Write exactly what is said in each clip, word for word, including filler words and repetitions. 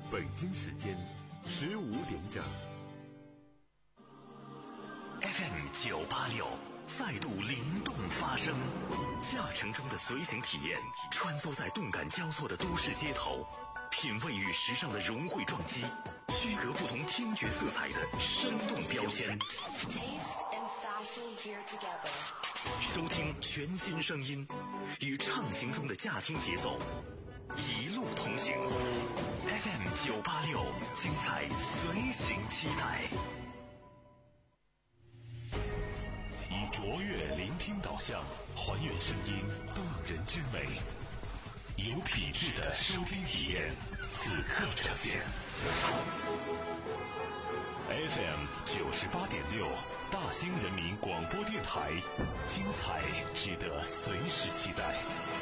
北京时间十五点整。 F M 九八六再度灵动发声，驾乘中的随行体验，穿梭在动感交错的都市街头，品味与时尚的融汇撞击，区隔不同听觉色彩的生动标签。收听全新声音，与畅行中的驾听节奏，一路同行。F M 九八六，精彩随行期待。 以卓越聆听导向，还原声音动人之美，有品质的收听体验，此刻呈现。F M 九十八点六，大兴人民广播电台，精彩值得随时期待。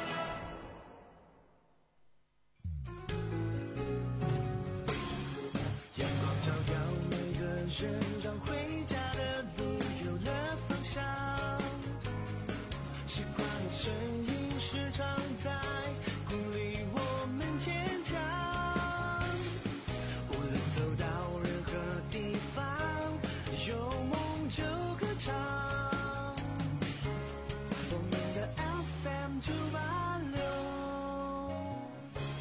阳光照耀每个人，让回家的路有了方向。习惯的声音时常在鼓励我们坚强。无论走到任何地方，有梦就歌唱。我们的 F M 九八六。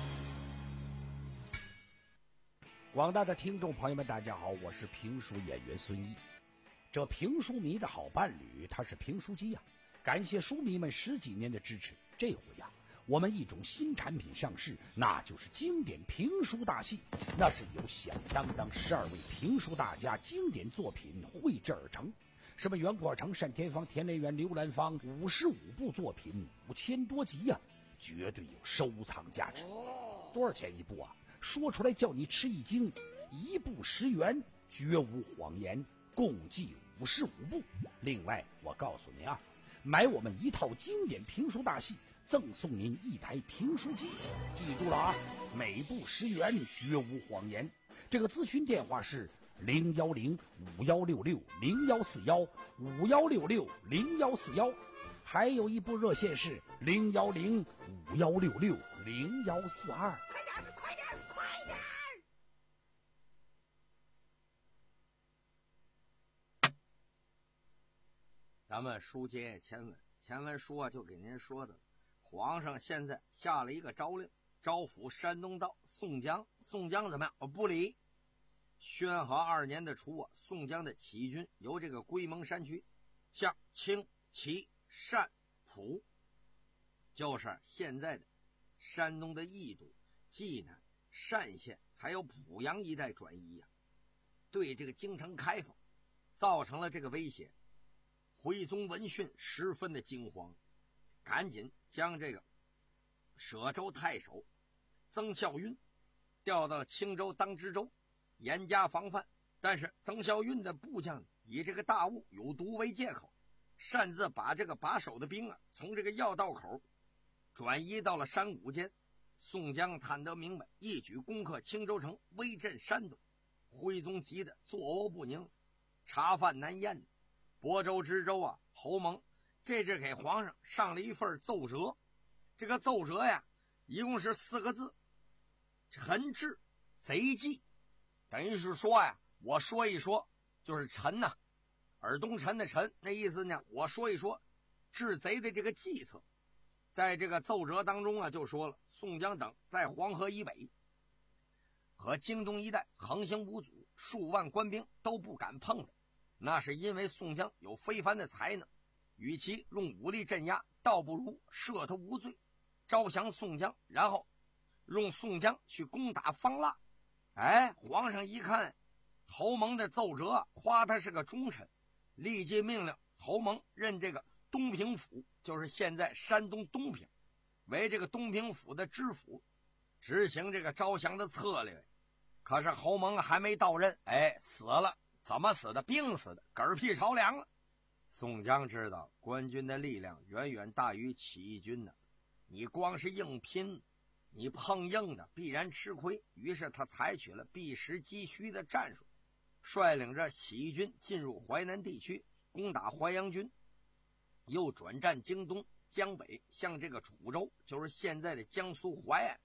广大的听众朋友们，大家好，我是评书演员孙一。这评书迷的好伴侣，他是评书机呀、啊。感谢书迷们十几年的支持，这回呀、啊，我们一种新产品上市，那就是经典评书大戏。那是由响当当十二位评书大家经典作品绘制而成，什么袁阔成、单田芳、田雷元、刘兰芳，五十五部作品，五千多集呀、啊，绝对有收藏价值。多少钱一部啊？说出来叫你吃一惊，一部十元，绝无谎言，共计五十五部。另外，我告诉您啊。买我们一套经典评书大戏，赠送您一台评书机，记住了啊！每部十元，绝无谎言。这个咨询电话是零幺零五幺六六零幺四幺五幺六六零幺四幺，还有一部热线是零幺零五幺六六零幺四二。 快点，快点，快点！ 咱们书接前文，前文书啊就给您说的，皇上现在下了一个诏令，招抚山东道宋江。宋江怎么样？我不理。宣和二年的初啊，宋江的起义军由这个龟蒙山区向清、齐、单、蒲，就是现在的山东的义都、济南、单县还有濮阳一带转移呀、啊，对这个京城开封造成了这个威胁。徽宗闻讯十分的惊慌，赶紧将这个舍州太守曾孝赟调到青州当知州，严加防范。但是曾孝赟的部将以这个大雾有毒为借口，擅自把这个把守的兵啊从这个要道口转移到了山谷间。宋江探得明白，一举攻克青州城，威震山东。徽宗急得坐卧不宁，茶饭难咽。亳州知州啊侯蒙这是给皇上上了一份奏折，这个奏折呀一共是四个字：陈志贼计。等于是说呀，我说一说，就是陈呐、啊，尔东陈的陈，那意思呢，我说一说治贼的这个计策。在这个奏折当中啊就说了，宋江等在黄河以北和京东一带横行无阻，数万官兵都不敢碰着。那是因为宋江有非凡的才能，与其用武力镇压，倒不如赦他无罪，招降宋江，然后用宋江去攻打方腊。哎，皇上一看侯蒙的奏折，夸他是个忠臣，立即命令侯蒙任这个东平府，就是现在山东东平，为这个东平府的知府，执行这个招降的策略。可是侯蒙还没到任，哎，死了。怎么死的？病死的，嗝屁朝凉了。宋江知道官军的力量远远大于起义军呢，你光是硬拼，你碰硬的必然吃亏。于是他采取了避实击虚的战术，率领着起义军进入淮南地区，攻打淮阳军，又转战京东、江北，向这个楚州，就是现在的江苏淮安，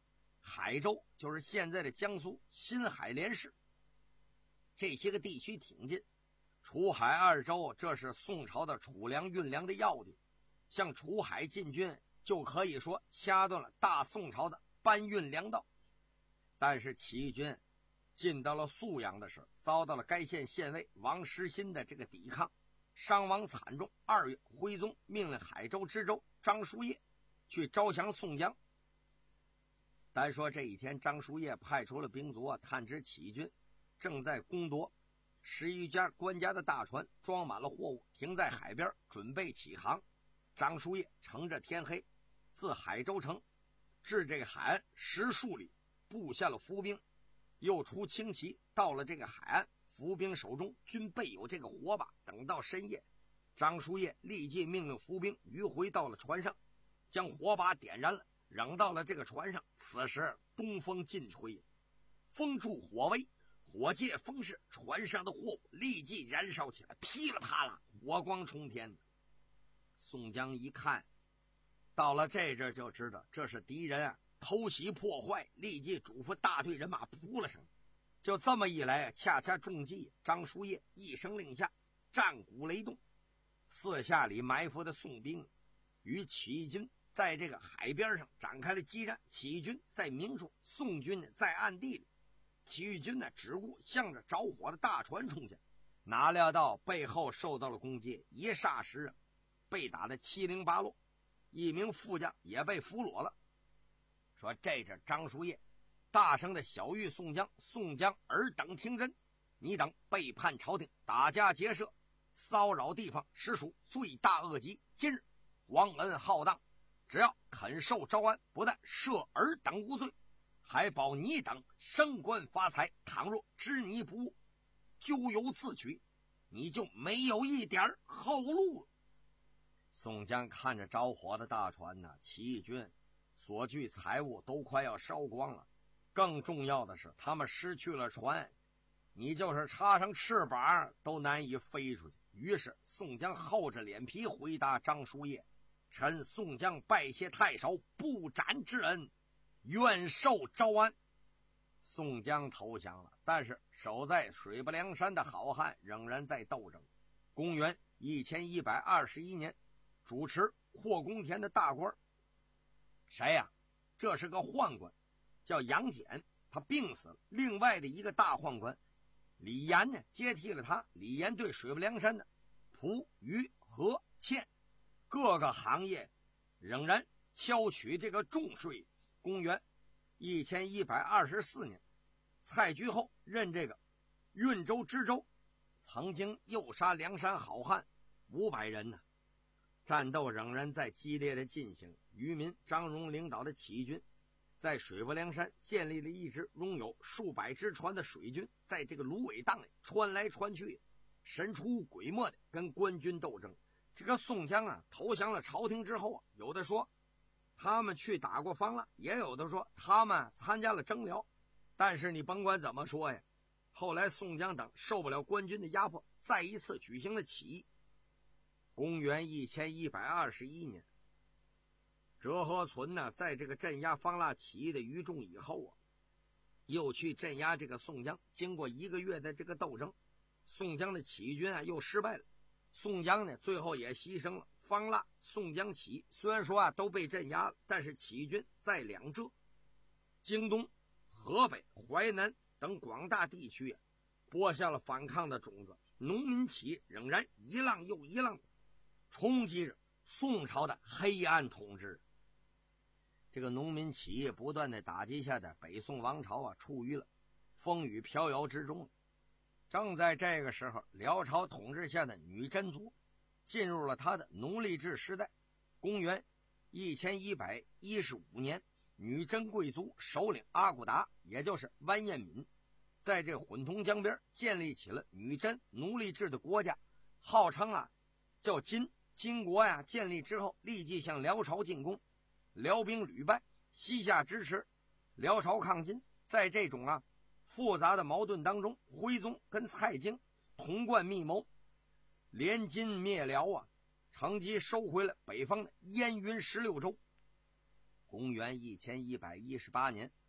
海州就是现在的江苏新海连市，这些个地区挺近。楚海二州这是宋朝的储粮运粮的要地，向楚海进军就可以说掐断了大宋朝的搬运粮道。但是起义军进到了宿阳的时候，遭到了该县县尉王时新的这个抵抗，伤亡惨重。二月，徽宗命令海州知州张叔夜去招降宋江。单说这一天，张叔夜派出了兵卒啊，探知起义军正在攻夺十余家官家的大船，装满了货物，停在海边准备起航。张叔夜乘着天黑，自海州城至这个海岸十数里，布下了伏兵，又出轻骑，到了这个海岸，伏兵手中均备有这个火把。等到深夜，张叔夜立即命令伏兵迂回到了船上，将火把点燃了，扔到了这个船上。此时东风劲吹，风助火威，火借风势，船上的货物立即燃烧起来，噼里啪啦，火光冲天。宋江一看到了这阵就知道这是敌人啊偷袭破坏，立即嘱咐大队人马扑了上来。就这么一来，恰恰中计。张叔夜一声令下，战鼓雷动，四下里埋伏的宋兵与起义军在这个海边上展开了激战。起义军在明处，宋军在暗地里。起义军呢只顾向着着火的大船冲下，哪料到背后受到了攻击，一霎时啊被打得七零八落，一名副将也被俘虏了。说这阵张叔夜大声的小谕宋江：宋江尔等听真，你等背叛朝廷，打家劫舍，骚扰地方，实属罪大恶极。今日皇恩浩荡，只要肯受招安，不但赦尔等无罪，还保你等升官发财。倘若知你不误，咎由自取，你就没有一点后路了。宋江看着着火的大船呢，起义军所具财物都快要烧光了，更重要的是他们失去了船，你就是插上翅膀都难以飞出去。于是宋江厚着脸皮回答张叔夜：臣宋江拜谢太守不斩之恩，愿受招安。宋江投降了，但是守在水泊梁山的好汉仍然在斗争。公元一千一百二十一年，主持霍公田的大官谁呀、啊？这是个宦官，叫杨戬，他病死了。另外的一个大宦官李严呢，接替了他。李严对水泊梁山的蒲、于、何、欠各个行业仍然敲取这个重税。公元一千一百二十四年，蔡居后任这个运州知州，曾经诱杀梁山好汉五百人呢。战斗仍然在激烈的进行。渔民张荣领导的起义军在水泊梁山建立了一支拥有数百只船的水军，在这个芦苇荡里穿来穿去，神出鬼没的跟官军斗争。这个宋江啊投降了朝廷之后啊，有的说他们去打过方腊，也有的说他们参加了征辽。但是你甭管怎么说呀，后来宋江等受不了官军的压迫，再一次举行了起义。公元一千一百二十一年，折和存呢，在这个镇压方腊起义的余众以后啊，又去镇压这个宋江。经过一个月的这个斗争，宋江的起义军啊又失败了。宋江呢最后也牺牲了。方腊、宋江起义虽然说啊都被镇压了，但是起义军在两浙、京东、河北、淮南等广大地区啊播下了反抗的种子。农民起义仍然一浪又一浪冲击着宋朝的黑暗统治。这个农民起义不断的打击下的北宋王朝啊处于了风雨飘摇之中。正在这个时候，辽朝统治下的女真族进入了他的农历制时代。公元一千一百一十五年，女真贵族首领阿骨达，也就是完颜敏，在这混同江边建立起了女真奴隶制的国家，号称啊叫金。金国呀建立之后，立即向辽朝进攻，辽兵屡败，西夏支持辽朝抗金。在这种啊复杂的矛盾当中，徽宗跟蔡京同贯密谋，联金灭辽啊，乘机收回了北方的燕云十六州。公元一千一百一十八年，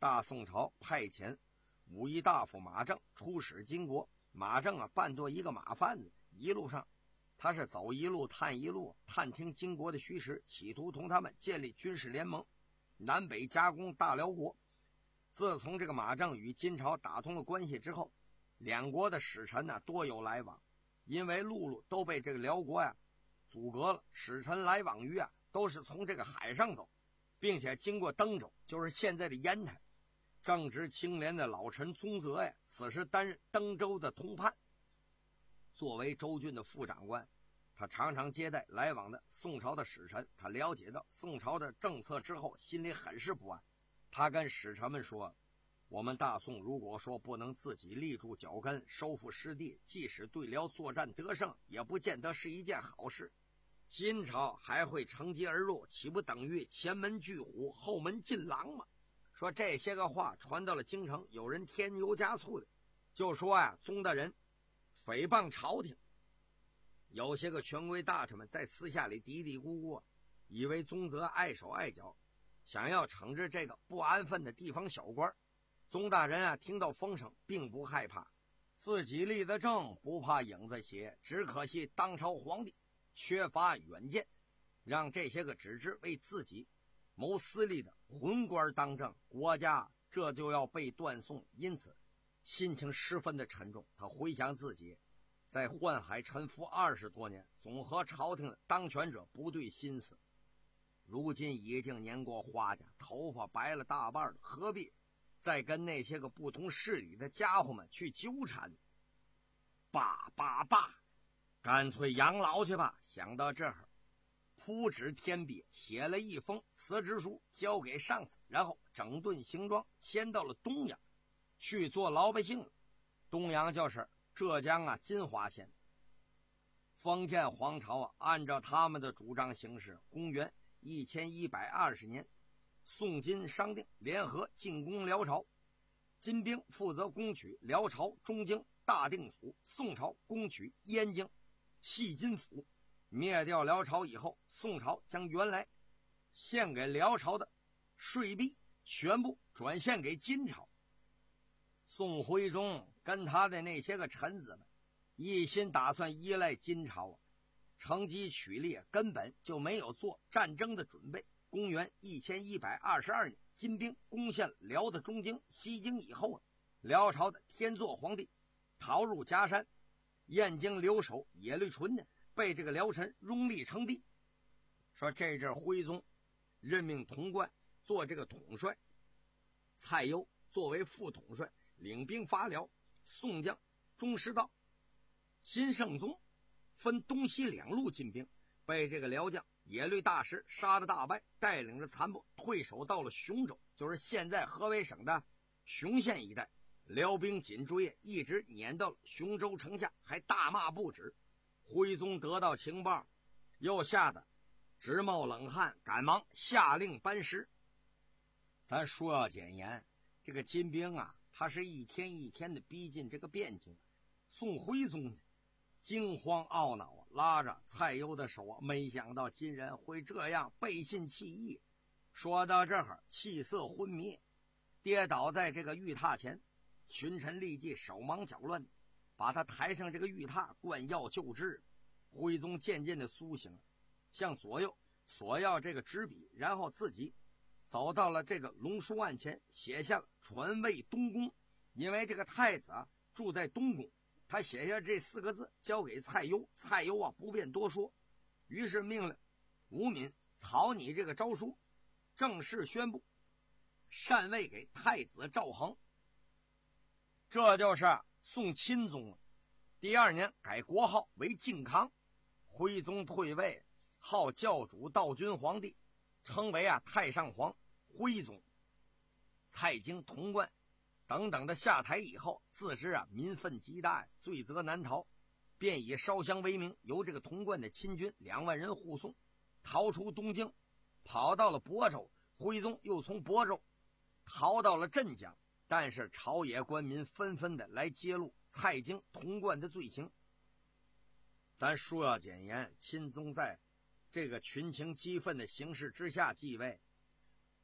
大宋朝派遣武夷大夫马正出使金国。马正啊，扮作一个马贩子，一路上他是走一路探一路，探听金国的虚实，企图同他们建立军事联盟，南北夹攻大辽国。自从这个马正与金朝打通了关系之后，两国的使臣呢、啊、多有来往，因为陆路都被这个辽国呀阻隔了，使臣来往于啊都是从这个海上走，并且经过登州，就是现在的烟台。正值清廉的老臣宗泽呀，此时担任登州的通判。作为州郡的副长官，他常常接待来往的宋朝的使臣。他了解到宋朝的政策之后，心里很是不安。他跟使臣们说，我们大宋如果说不能自己立住脚跟，收复失地，即使对辽作战得胜，也不见得是一件好事。金朝还会乘机而入，岂不等于前门拒虎，后门进狼吗？说这些个话传到了京城，有人添油加醋的就说呀，宗大人诽谤朝廷。有些个权贵大臣们在私下里嘀嘀咕咕，以为宗泽碍手碍脚，想要惩治这个不安分的地方小官。宗大人啊，听到风声并不害怕，自己立的正，不怕影子斜，只可惜当朝皇帝缺乏远见，让这些个只知为自己谋私利的混官当政，国家这就要被断送。因此心情十分的沉重。他回想自己在宦海沉浮二十多年，总和朝廷的当权者不对心思，如今已经年过花甲，头发白了大半了，何必再跟那些个不同势力的家伙们去纠缠？罢罢罢，干脆养老去吧。想到这儿，铺纸添笔，写了一封辞职书交给上司，然后整顿行装，迁到了东阳去做老百姓了。东阳就是浙江啊金华县。封建皇朝啊，按照他们的主张行事。公元一千一百二十年，宋金商定联合进攻辽朝，金兵负责攻取辽朝中京大定府，宋朝攻取燕京细金府。灭掉辽朝以后，宋朝将原来献给辽朝的税币全部转献给金朝。宋徽宗跟他的那些个臣子们一心打算依赖金朝啊，乘机取利，根本就没有做战争的准备。公元一千一百二十二年，金兵攻陷辽的中京西京以后啊，辽朝的天祚皇帝逃入夹山，燕京留守耶律纯呢被这个辽臣拥立称帝。说这阵徽宗任命童贯做这个统帅，蔡攸作为副统帅，领兵伐辽。宋将钟师道、辛圣宗分东西两路进兵，被这个辽将耶律大石杀得大败，带领着残部退守到了雄州，就是现在河北省的雄县一带。辽兵紧追，一直撵到了雄州城下，还大骂不止。徽宗得到情报，又吓得直冒冷汗，赶忙下令班师。咱说要简言，这个金兵啊，他是一天一天的逼近这个边境。宋徽宗呢惊慌懊恼啊，拉着蔡攸的手啊，没想到金人会这样背信弃义。说到这儿，气色昏迷，跌倒在这个玉榻前，群臣立即手忙脚乱，把他抬上这个玉榻，灌药救治。徽宗渐渐的苏醒，向左右索要这个纸笔，然后自己走到了这个龙书案前，写下了传位东宫。因为这个太子啊住在东宫，他写下这四个字交给蔡攸，蔡攸啊不便多说，于是命令吴敏草拟这个诏书，正式宣布禅位给太子赵恒。这就是宋钦宗了。第二年改国号为靖康，徽宗退位，号教主道君皇帝，称为啊太上皇徽宗。蔡京、童贯等等的下台以后，自知啊民愤极大，罪责难逃，便以烧香为名，由这个童贯的亲军两万人护送，逃出东京，跑到了亳州。徽宗又从亳州逃到了镇江，但是朝野官民纷纷的来揭露蔡京、童贯的罪行。咱说要简言，钦宗在这个群情激愤的形势之下继位，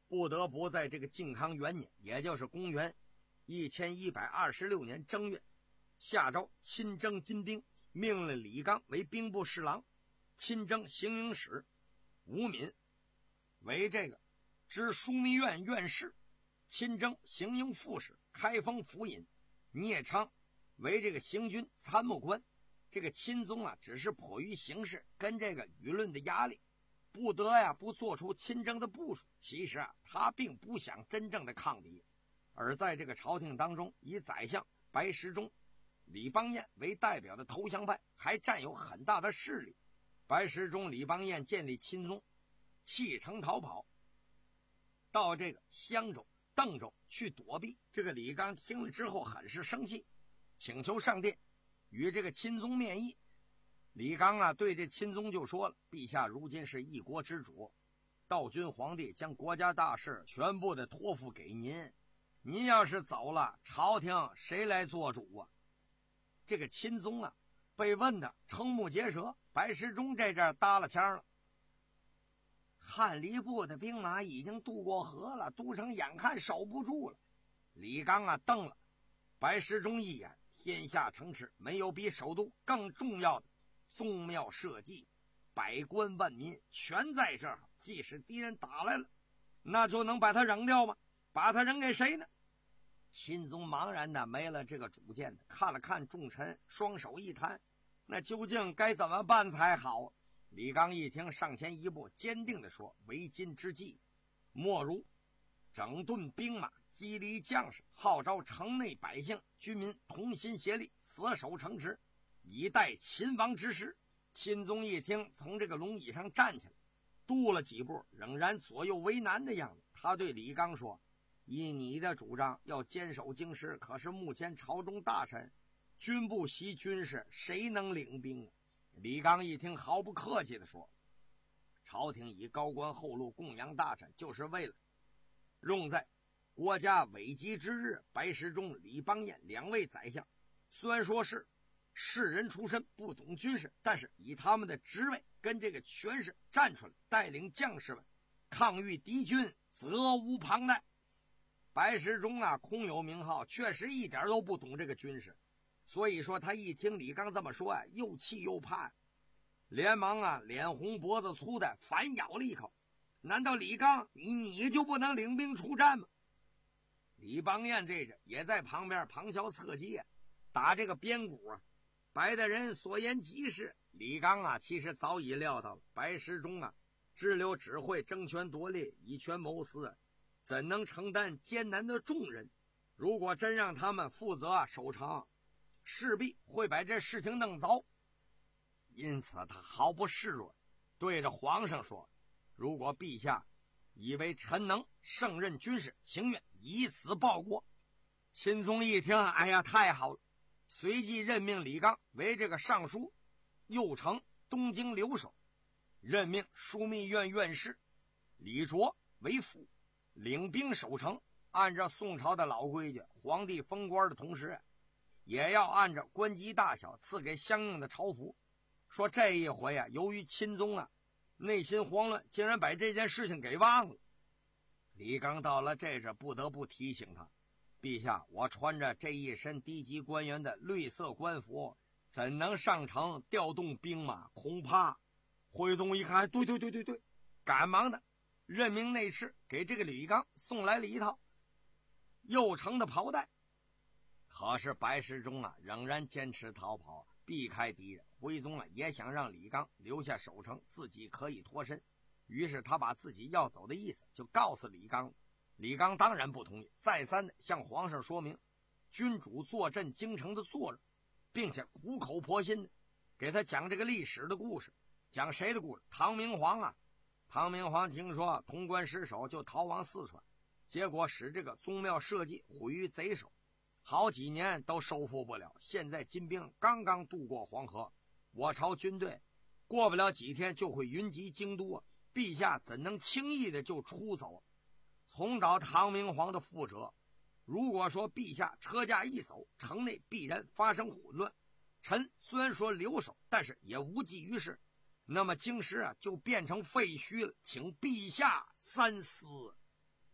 不得不在这个靖康元年，也就是公元一千一百二十六年正月，下诏亲征金兵，命令李纲为兵部侍郎，亲征行营使，吴敏为这个知枢密院院士，亲征行营副使，开封府尹，聂昌为这个行军参谋官。这个钦宗啊，只是迫于形势跟这个舆论的压力，不得呀不做出亲征的部署。其实啊，他并不想真正的抗敌，而在这个朝廷当中，以宰相白石中、李邦彦为代表的投降派还占有很大的势力。白石中、李邦彦建立钦宗，弃城逃跑，到这个襄州、邓州去躲避。这个李纲听了之后很是生气，请求上殿与这个钦宗面议。李纲啊，对这钦宗就说了：“陛下如今是一国之主，道君皇帝将国家大事全部的托付给您，您要是走了，朝廷谁来做主啊？”这个钦宗啊，被问的瞠目结舌。白石中这阵搭了腔了：“汉黎部的兵马已经渡过河了，都城眼看守不住了。”李纲啊，瞪了白石中一眼。天下城池没有比首都更重要的，宗庙社稷，百官万民全在这儿。即使敌人打来了，那就能把他扔掉吗？把他扔给谁呢？钦宗茫然的没了这个主见的，看了看众臣，双手一摊，那究竟该怎么办才好？李纲一听，上前一步，坚定地说：“为今之计，莫如整顿兵马，激励将士，号召城内百姓居民同心协力，死守城池，以待秦王之时。”钦宗一听，从这个龙椅上站起来，踱了几步，仍然左右为难的样子。他对李纲说：“依你的主张，要坚守京师，可是目前朝中大臣均不习军事，谁能领兵啊？”李纲一听，毫不客气地说：“朝廷以高官厚禄供养大臣，就是为了用在国家危急之日。”白石中、李邦彦两位宰相虽然说是士人出身，不懂军事，但是以他们的职位跟这个权势站出来，带领将士们抗御敌军，责无旁贷。白石中啊，空有名号，确实一点都不懂这个军事，所以说他一听李纲这么说啊，又气又怕，连忙啊脸红脖子粗的反咬了一口：“难道李纲你你就不能领兵出战吗？”李邦彦这着也在旁边旁敲侧击啊，打这个边鼓啊。白大人所言极是。李纲啊，其实早已料到了白石中啊，支流只会争权夺利，以权谋私，怎能承担艰难的重任？如果真让他们负责守城，势必会把这事情弄糟。因此他毫不示弱，对着皇上说：“如果陛下以为臣能胜任军事，情愿以死报国。”钦宗一听，哎呀，太好了！随即任命李纲为这个尚书右丞、东京留守，任命枢密院院士李卓为副，领兵守城。按照宋朝的老规矩，皇帝封官的同时，也要按照官级大小赐给相应的朝服。说这一回啊，由于钦宗啊内心慌乱，竟然把这件事情给忘了。李纲到了这这，不得不提醒他：“陛下，我穿着这一身低级官员的绿色官服，怎能上城调动兵马？恐怕……”徽宗一看，对对对对对，赶忙的任命内侍给这个李纲送来了一套右丞的袍带。可是白石中啊，仍然坚持逃跑，避开敌人。徽宗啊，也想让李纲留下守城，自己可以脱身。于是他把自己要走的意思就告诉李纲。李纲当然不同意，再三的向皇上说明君主坐镇京城的作用，并且苦口婆心的给他讲这个历史的故事。讲谁的故事？唐明皇啊。唐明皇听说潼关失守，就逃往四川，结果使这个宗庙社稷毁于贼手，好几年都收复不了。现在金兵刚刚渡过黄河，我朝军队过不了几天就会云集京都啊！陛下怎能轻易的就出走？重蹈唐明皇的覆辙。如果说陛下车驾一走，城内必然发生混乱。臣虽然说留守，但是也无济于事。那么京师啊，就变成废墟了，请陛下三思。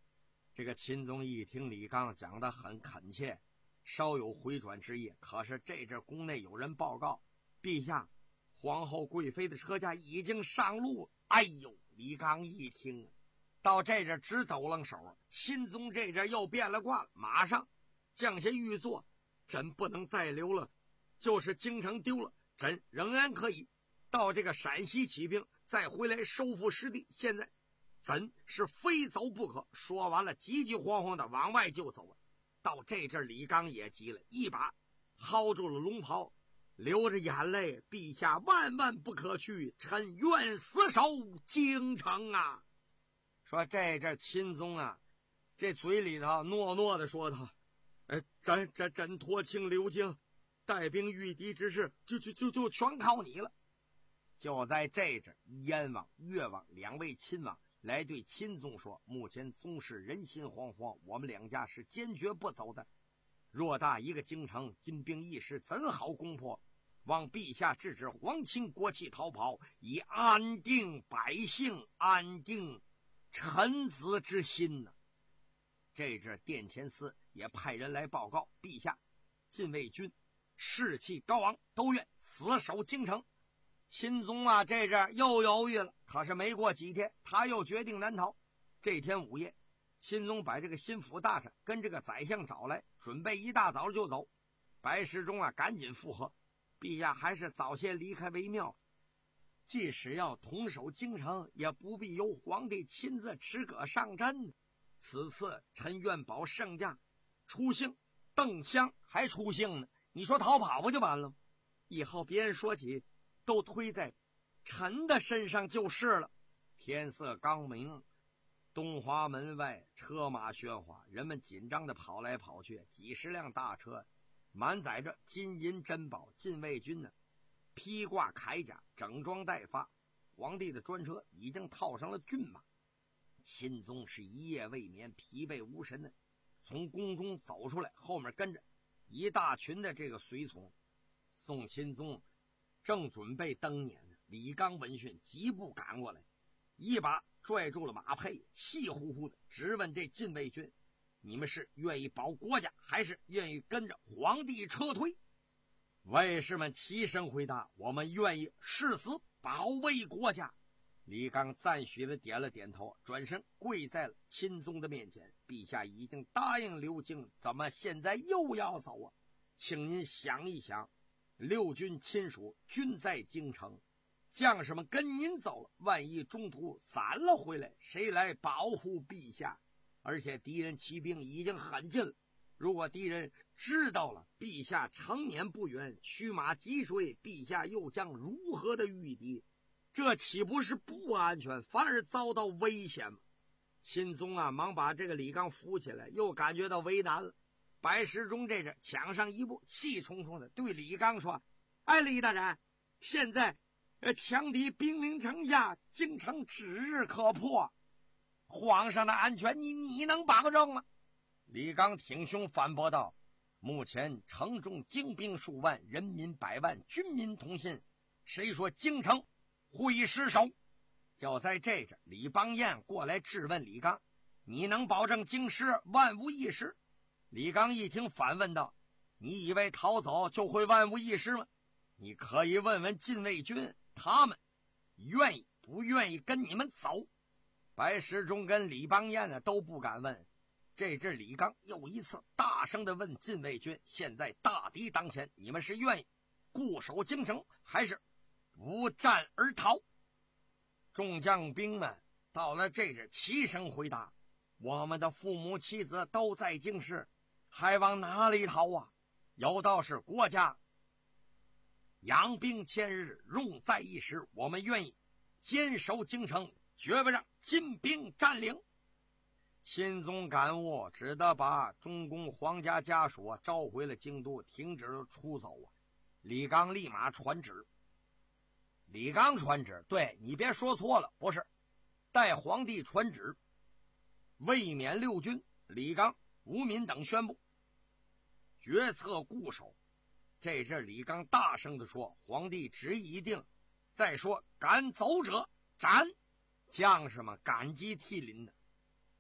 这个秦宗一听李刚讲得很恳切，稍有回转之意。可是这阵宫内有人报告，陛下，皇后贵妃的车驾已经上路。哎呦，李刚一听，到这阵直抖楞手。秦宗这阵又变了卦了，马上降下御座，朕不能再留了，就是京城丢了，朕仍然可以到这个陕西起兵，再回来收复失地。现在朕是非走不可。说完了，急急慌慌的往外就走。到这阵李刚也急了，一把薅住了龙袍，流着眼泪，陛下万万不可去，臣愿死守京城啊。说这阵钦宗啊，这嘴里头诺诺的说道，哎，朕朕朕托庆留京，带兵御敌之事就就就就全靠你了。就在这阵，燕王越王两位亲王来对钦宗说，目前宗室人心惶惶，我们两家是坚决不走的。偌大一个京城，金兵一时怎好攻破？望陛下制止皇亲国戚逃跑，以安定百姓，安定臣子之心呢、啊。这阵殿前司也派人来报告，陛下，禁卫军士气高昂，都愿死守京城。钦宗啊，这阵又犹豫了，可是没过几天，他又决定南逃。这天午夜，钦宗把这个心腹大臣跟这个宰相找来，准备一大早就走。白石中啊，赶紧附和，陛下还是早些离开为妙。即使要统守京城，也不必由皇帝亲自持戈上阵。此次臣愿保圣驾出行，邓襄还出行呢，你说逃跑不就完了吗？以后别人说起，都推在臣的身上就是了。天色刚明，东华门外车马喧哗，人们紧张地跑来跑去，几十辆大车满载着金银珍宝，禁卫军呢披挂铠甲，整装待发。皇帝的专车已经套上了骏马。钦宗是一夜未眠，疲惫无神的从宫中走出来，后面跟着一大群的这个随从。宋钦宗正准备登辇呢，李刚闻讯急步赶过来，一把拽住了马配，气呼呼的直问这禁卫军，你们是愿意保国家，还是愿意跟着皇帝撤退？卫士们齐声回答，我们愿意誓死保卫国家。李刚赞许的点了点头，转身跪在了钦宗的面前，陛下已经答应留京，怎么现在又要走啊？请您想一想，六军亲属均在京城，将士们跟您走了，万一中途散了回来，谁来保护陛下？而且敌人骑兵已经很近了，如果敌人知道了陛下成年不远，驱马击追，陛下又将如何的御敌？这岂不是不安全，反而遭到危险吗？钦宗啊，忙把这个李刚扶起来，又感觉到为难了。白石中这阵抢上一步，气冲冲的对李刚说，哎，李大人，现在呃强敌兵临城下，京城指日可破，皇上的安全你你能保证吗？李刚挺胸反驳道，目前城中精兵数万，人民百万，军民同心，谁说京城会失守？就在这阵，李邦彦过来质问李刚，你能保证京师万无一失？李刚一听反问道，你以为逃走就会万无一失吗？你可以问问禁卫军，他们愿意不愿意跟你们走？白石中跟李邦彦呢都不敢问。这阵李刚又一次大声地问禁卫军，现在大敌当前，你们是愿意固守京城，还是不战而逃？众将兵们到了这阵齐声回答，我们的父母妻子都在京师，还往哪里逃啊？有道是国家养兵千日，用在一时，我们愿意坚守京城，绝不让金兵占领。钦宗感悟，只得把中宫皇家家属召回了京都，停止了出走啊。李刚立马传旨，李刚传旨，对，你别说错了，不是代皇帝传旨，卫冕六军，李刚、吴敏等宣布决策固守。这阵李刚大声地说，皇帝旨意已定，再说敢走者斩。将士们感激涕零的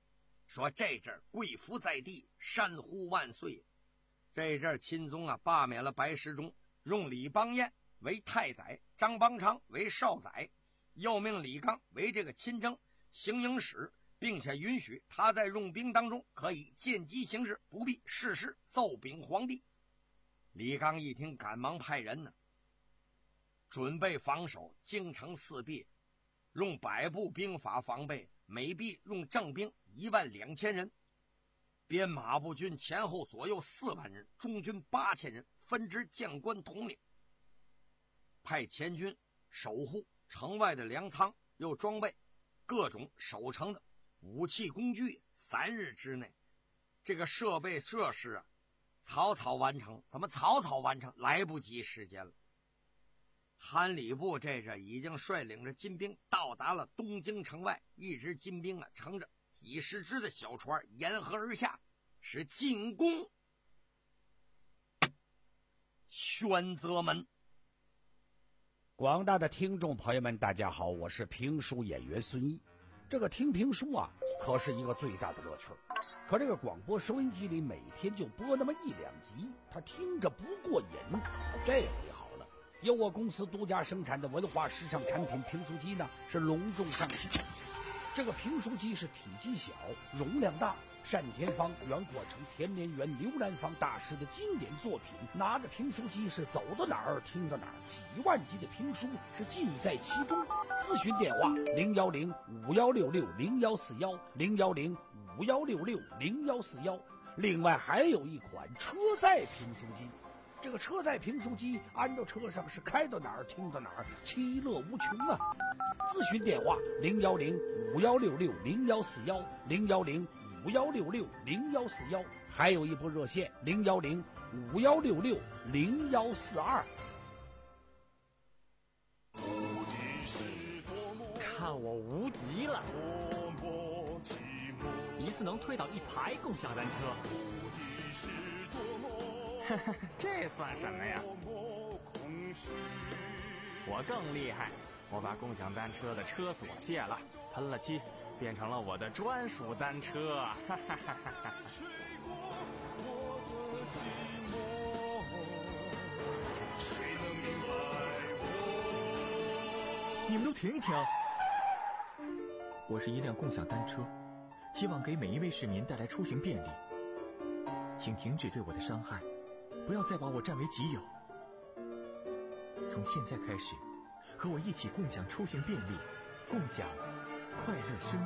说这阵贵府在地，山呼万岁。这阵钦宗啊罢免了白石中，用李邦彦为太宰，张邦昌为少宰，又命李纲为这个亲征行营使，并且允许他在用兵当中可以见机行事，不必事事奏禀皇帝。李纲一听，赶忙派人呢，准备防守京城四壁，用百步兵法防备，每壁用正兵一万两千人，编马步军前后左右四万人，中军八千人，分支将官统领。派前军守护城外的粮仓，又装备各种守城的武器工具，三日之内，这个设备设施啊，草草完成。怎么草草完成？来不及时间了。韩礼部这阵已经率领着金兵到达了东京城外，一支金兵啊，乘着几十只的小船沿河而下，是进攻宣泽门。 广大的听众朋友们，大家好，我是评书演员孙毅。这个听评书啊，可是一个最大的乐趣。可这个广播收音机里每天就播那么一两集，他听着不过瘾。这回好了，由我公司独家生产的文化时尚产品评书机呢，是隆重上市。这个评书机是体积小，容量大，单田芳、袁国成、田连元、刘兰芳大师的经典作品，拿着评书机是走到哪儿听到哪儿，几万集的评书是尽在其中。咨询电话零幺零五幺六六零幺四幺零幺零五幺六六零幺四幺。另外还有一款车载评书机，这个车载评书机安到车上是开到哪儿听到哪儿，其乐无穷啊！咨询电话零幺零五幺六六零幺四幺零幺零五幺六六零幺四幺，还有一部热线零幺零五幺六六零幺四二。 看我无敌了！一次能推倒一排共享单车。这算什么呀？我更厉害，我把共享单车的车锁卸了，喷了漆，变成了我的专属单车。哈哈哈哈！ 你们都停一停！我是一辆共享单车，希望给每一位市民带来出行便利。请停止对我的伤害，不要再把我占为己有。从现在开始，和我一起共享出行便利，共享快乐生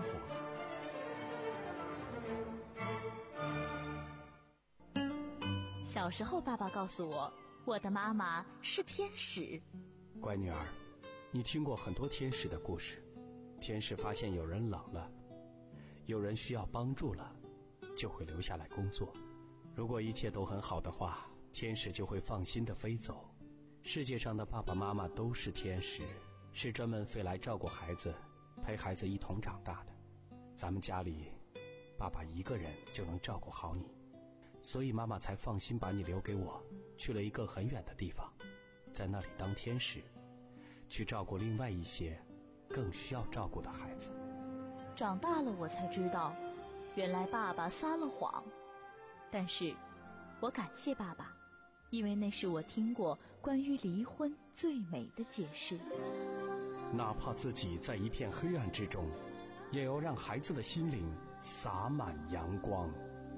活。小时候，爸爸告诉我，我的妈妈是天使。 乖女儿，你听过很多天使的故事。天使发现有人冷了，有人需要帮助了，就会留下来工作。如果一切都很好的话，天使就会放心地飞走。世界上的爸爸妈妈都是天使，是专门飞来照顾孩子，陪孩子一同长大的。咱们家里，爸爸一个人就能照顾好你，所以妈妈才放心把你留给我，去了一个很远的地方，在那里当天使，去照顾另外一些更需要照顾的孩子。 长大了我才知道，原来爸爸撒了谎。但是我感谢爸爸，因为那是我听过关于离婚最美的解释。 哪怕自己在一片黑暗之中，也要让孩子的心灵洒满阳光。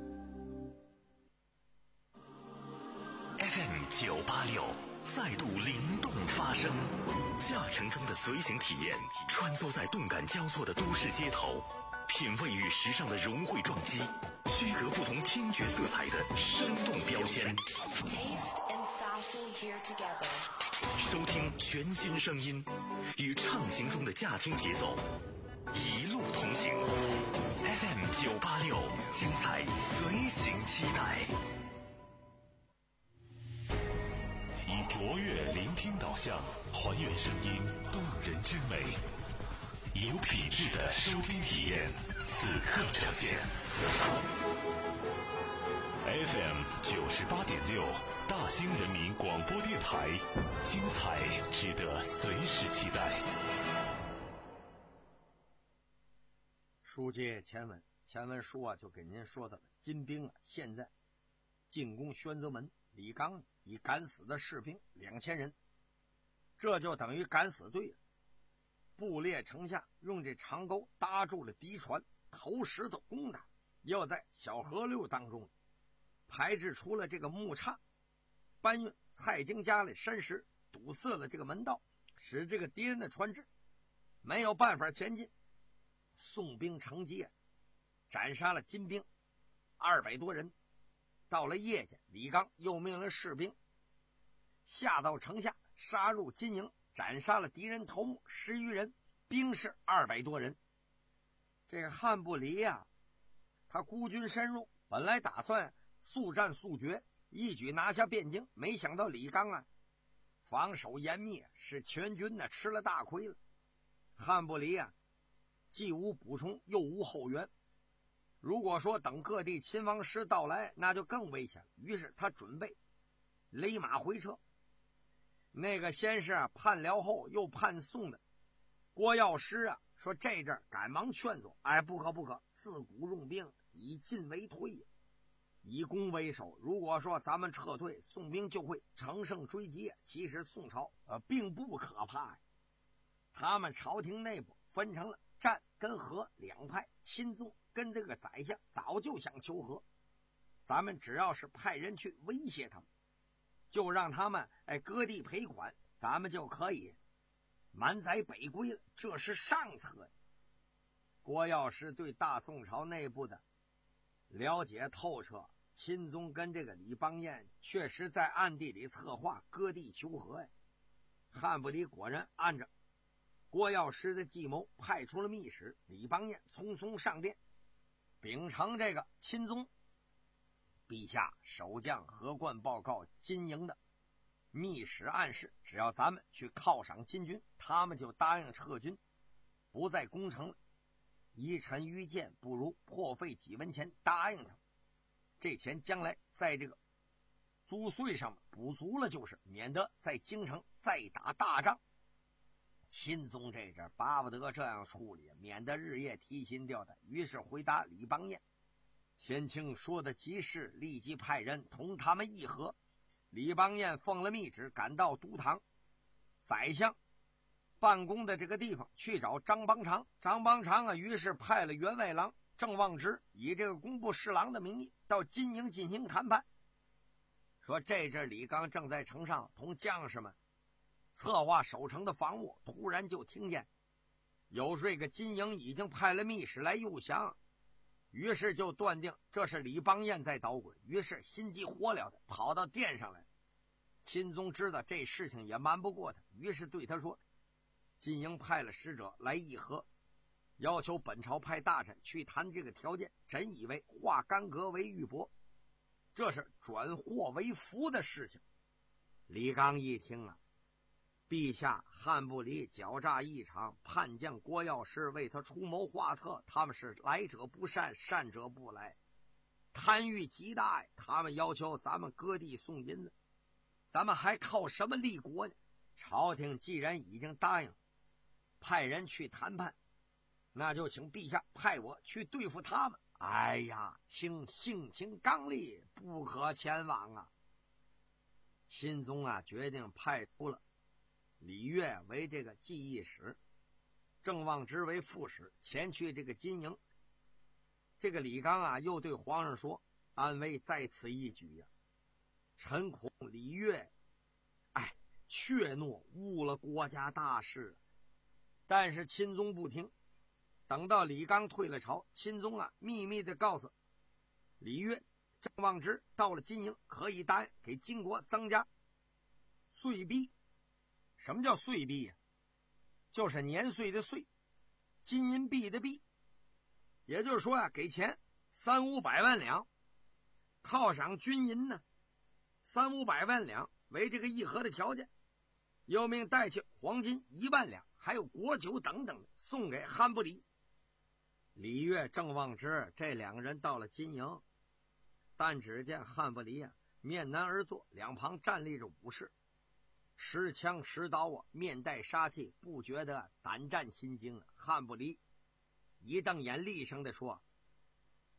F M 九八六再度灵动发声，驾乘中的随行体验，穿梭在动感交错的都市街头，品味与时尚的融汇撞击，区隔不同听觉色彩的生动标签。收听全新声音，与畅行中的驾听节奏，一路同行。F M 九八六，精彩随行期待。 以卓越聆听导向，还原声音动人之美，有品质的收听体验，此刻呈现。F M 九十八点六，大兴人民广播电台，精彩值得随时期待。 书接前文， 前文书啊就给您说到了，金兵啊现在进攻宣泽门，李刚已赶死的士兵两千人，这就等于敢死队了。布列城下用这长钩搭住了敌船，投石头攻打，又在小河流当中排制出了这个木叉，搬运蔡京家的山石，堵塞了这个门道，使这个敌人的船只没有办法前进。宋兵乘机啊，斩杀了金兵二百多人。到了夜间，李刚又命令士兵下到城下，杀入金营，斩杀了敌人头目十余人，兵士二百多人。这个汉不离啊，他孤军深入，本来打算速战速决，一举拿下汴京，没想到李刚啊防守严密，使全军呢吃了大亏了。汉不离啊既无补充又无后援，如果说等各地亲王师到来，那就更危险了。于是他准备勒马回撤。那个先是啊叛辽后又叛宋的郭药师啊，说这阵赶忙劝阻，哎，不可不可，自古用兵以进为退也，以攻为守。如果说咱们撤退，宋兵就会乘胜追击。其实宋朝呃并不可怕呀，他们朝廷内部分成了战跟和两派，钦宗跟这个宰相早就想求和，咱们只要是派人去威胁他们，就让他们哎割地赔款，咱们就可以满载北归了，这是上策呀。郭药师对大宋朝内部的了解透彻，钦宗跟这个李邦彦确实在暗地里策划割地求和呀。汉不离果然按照郭药师的计谋，派出了密使李邦彦，匆匆上殿秉承这个钦宗陛下守将何冠报告金营的密使暗示，只要咱们去犒赏金军，他们就答应撤军，不再攻城了。依臣愚见，不如破费几文钱答应他们，这钱将来在这个租税上补足了，就是免得在京城再打大仗。钦宗这阵巴不得这样处理，免得日夜提心吊胆，于是回答李邦彦，先卿说的极是，立即派人同他们议和。李邦彦奉了密旨，赶到都堂宰相办公的这个地方去找张邦昌。张邦昌啊，于是派了员外郎郑望之以这个工部侍郎的名义到金营进行谈判，说这阵李刚正在城上同将士们策划守城的防务，突然就听见有这个金营已经派了密使来诱降，于是就断定这是李邦彦在捣鬼，于是心急火燎的跑到殿上来。钦宗知道这事情也瞒不过他，于是对他说，金营派了使者来议和，要求本朝派大臣去谈这个条件，朕以为化干戈为玉帛，这是转祸为福的事情。李刚一听啊，陛下汉不离狡诈异常，叛将郭药师为他出谋划策，他们是来者不善，善者不来，贪欲极大呀。他们要求咱们割地送银呢，咱们还靠什么立国呢？朝廷既然已经答应派人去谈判，那就请陛下派我去对付他们。哎呀，卿性情刚烈，不可前往啊。钦宗啊决定派出了李岳为这个记忆使，郑望之为副使，前去这个金营。这个李刚啊又对皇上说，安危在此一举呀、啊，臣恐李岳哎怯懦误了国家大事。但是钦宗不听，等到李刚退了朝，钦宗啊秘密的告诉李岳，郑望之到了金营可以答应给金国增加岁币。什么叫岁币呀、啊？就是年岁的岁，金银币的币。也就是说呀、啊，给钱三五百万两，犒赏军银呢，三五百万两为这个议和的条件，又命带去黄金一万两，还有国酒等等的送给汉不离。李岳、郑望之这两个人到了金营，但只见汉不离啊面南而坐，两旁站立着武士，持枪持刀啊，面带杀气，不觉得胆战心惊啊。汉不离一瞪眼，厉声地说：“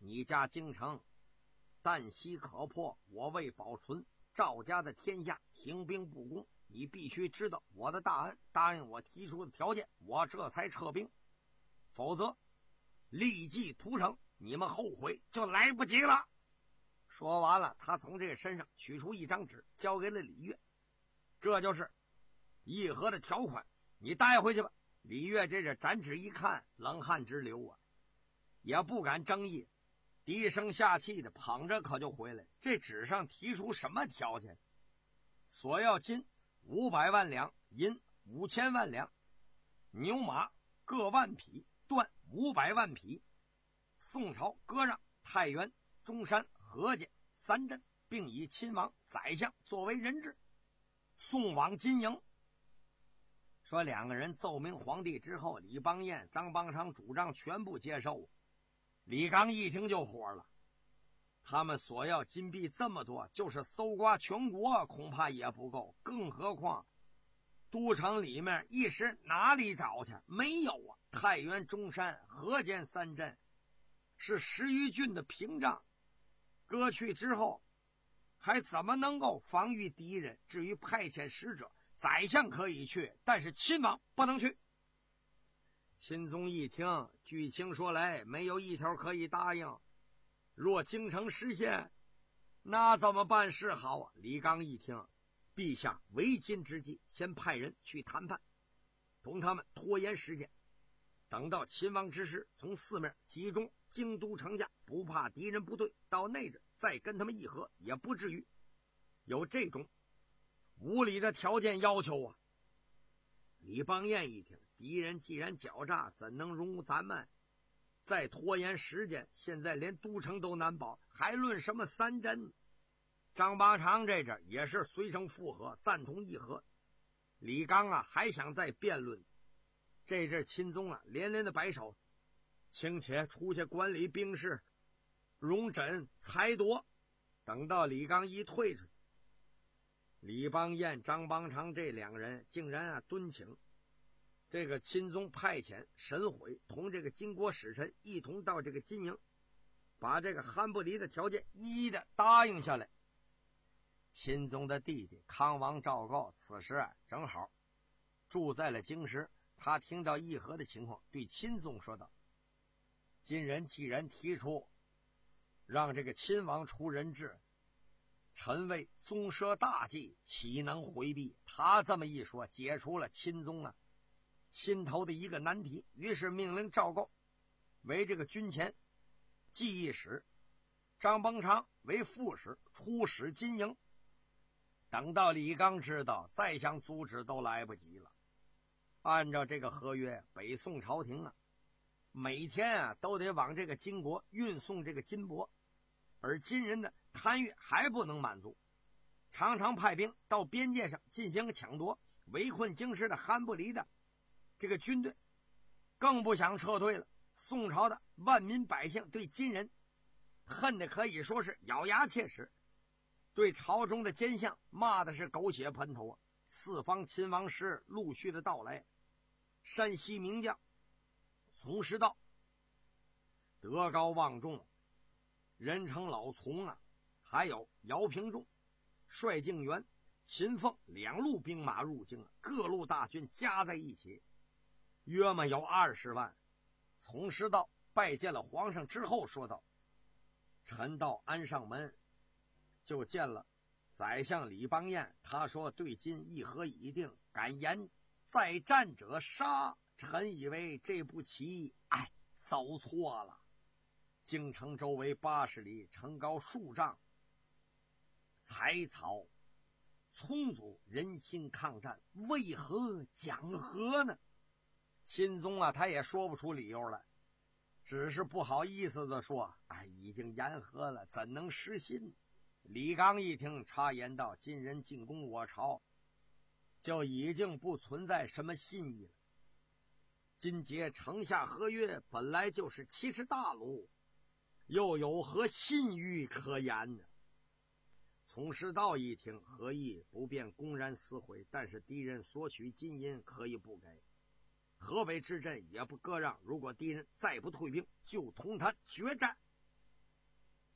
你家京城旦夕可破，我为保存赵家的天下，停兵不攻，你必须知道我的大恩，答应我提出的条件，我这才撤兵，否则立即屠城，你们后悔就来不及了。说完了，他从这个身上取出一张纸，交给了李岳，这就是议和的条款，你带回去吧。李岳这这展纸一看，冷汗直流啊，也不敢争议，低声下气的捧着可就回来。这纸上提出什么条件？索要金五百万两，银五千万两，牛马各万匹，缎五百万匹。宋朝割让太原、中山、河间三镇，并以亲王、宰相作为人质，送往金营。说两个人奏明皇帝之后，李邦彦、张邦昌主张全部接受。李纲一听就火了，他们索要金币这么多，就是搜刮全国恐怕也不够，更何况都城里面一时哪里找去？没有啊！太原、中山、河间三镇是十余郡的屏障，割去之后还怎么能够防御敌人？至于派遣使者，宰相可以去，但是亲王不能去。钦宗一听，据情说来，没有一条可以答应。若京城失陷，那怎么办是好啊？李纲一听，陛下为今之计，先派人去谈判，同他们拖延时间，等到秦王之师从四面集中京都城下，不怕敌人部队到那阵再跟他们议和，也不至于有这种无理的条件要求啊。李邦彦一听，敌人既然狡诈，怎能容咱们再拖延时间？现在连都城都难保，还论什么三镇？张邦昌这阵也是随声附和，赞同议和。李纲啊，还想再辩论。这阵钦宗啊，连连的摆手，请且出去管理兵士，容朕裁夺。等到李纲一退出去，李邦彦、张邦昌这两个人竟然啊敦请这个钦宗派遣沈悔同这个金国使臣一同到这个金营，把这个汉不离的条件一一的答应下来。钦宗的弟弟康王赵构此时啊正好住在了京师，他听到议和的情况，对钦宗说道：今人既然提出让这个亲王出人质，臣为宗社大计，岂能回避？他这么一说，解除了钦宗啊心头的一个难题，于是命令赵构为这个军前记忆使，张邦昌为副使，出使金营。等到李纲知道，再想阻止都来不及了。按照这个合约，北宋朝廷啊每天啊都得往这个金国运送这个金帛，而金人的贪欲还不能满足，常常派兵到边界上进行抢夺，围困京师的汉不离的这个军队更不想撤退了。宋朝的万民百姓对金人恨得可以说是咬牙切齿，对朝中的奸相骂的是狗血喷头啊！四方亲王师陆续的到来，山西名将从师道德高望重，人称老从啊，还有姚平仲、帅敬元、秦凤两路兵马入京，各路大军加在一起约么有二十万。从师道拜见了皇上之后说道：臣到安上门就见了宰相李邦彦，他说对今议和已定，敢言再战者杀。臣以为这步棋艺哎走错了。京城周围八十里，城高数丈，财草充足，人心抗战，为何讲和呢？钦宗啊，他也说不出理由来，只是不好意思的说：哎，已经言和了，怎能失信？李纲一听，插言道：金人进攻我朝，就已经不存在什么信义了。今节城下合约，本来就是奇耻大辱，又有何信誉可言呢？从师道一听，何意不便公然撕毁，但是敌人索取金银可以不给，河北之阵也不割让，如果敌人再不退兵，就同他决战。